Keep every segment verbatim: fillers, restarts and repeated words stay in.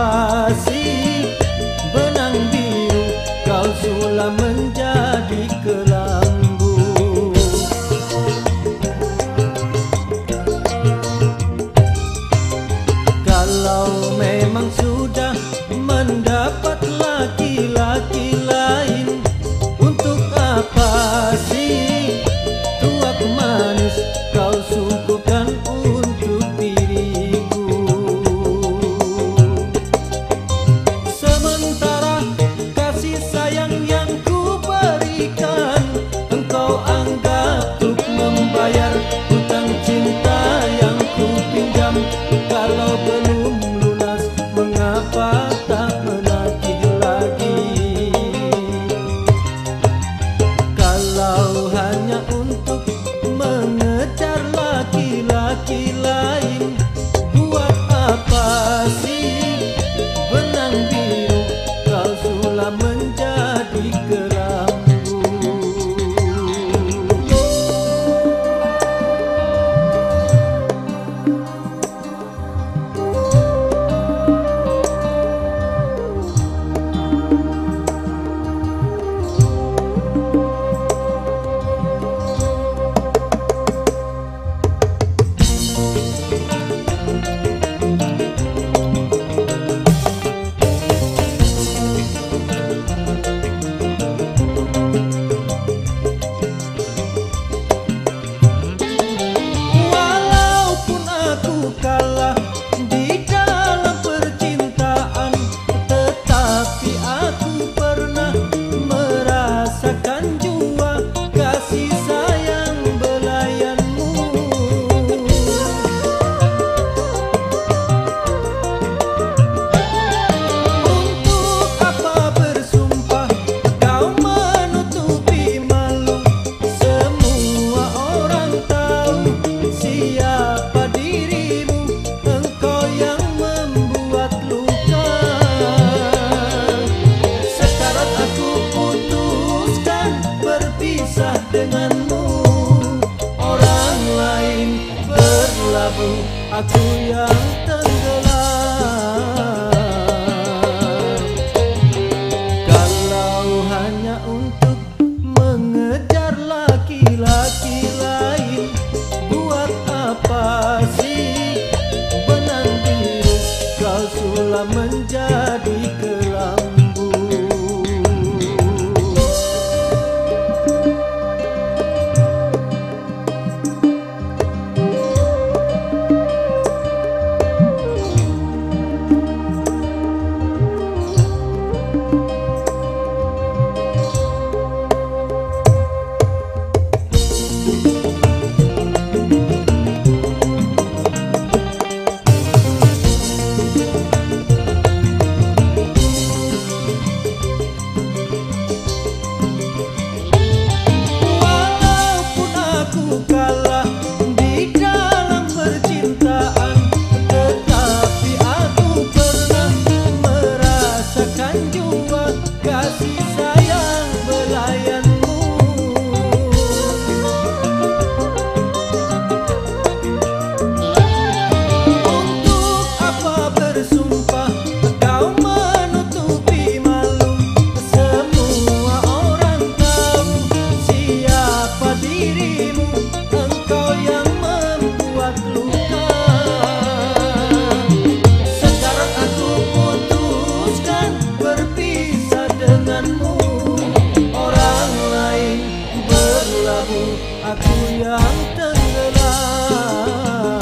apa sih? Benang biru kau sulam menjadi kelambu. Kalau memang sudah mendapat laki-laki lain, untuk apa sih tuak manis kau sungguhkan untuk diriku? Sementara kasih sayang yang ku berikan, engkau anggap untuk membayar hutang cinta yang ku pinjam. Kalau belum lunas, mengapa tak menagih lagi? Kalau hanya untuk mengejar laki-laki lain, buat apa sih? Benang biru kau sulam menjadi kelambu. Kalah di dalam percintaan, tetapi aku pernah merasakan jua kasih sayang belayanmu. Untuk apa bersumpah kau menutupi malu? Semua orang tahu siapa dirimu. Engkau yang membuat luka. Sekarang aku putuskan berpisah denganmu. Orang lain berlabuh, aku yang tenggelam. Kalau hanya untuk mengejar laki-laki lain, buat apa sih? Benang biru kau sulam menjadi kelambu. Kalah di dalam percintaan, tetapi aku pernah merasakan jua kasih sayang belayanmu. Untuk apa bersumpah kau menutupi malu? Semua orang tahu siapa dirimu. Engkau yang membuat luka. Sekarang aku putuskan berpisah denganmu. Orang lain berlabuh, aku yang tenggelam.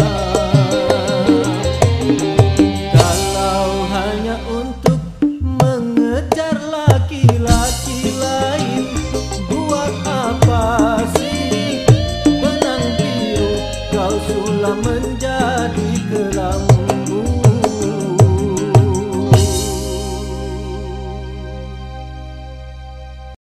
Kalau hanya untuk mengejar laki-laki lain, buat apa sih? Kau sulam menjadi kelambu.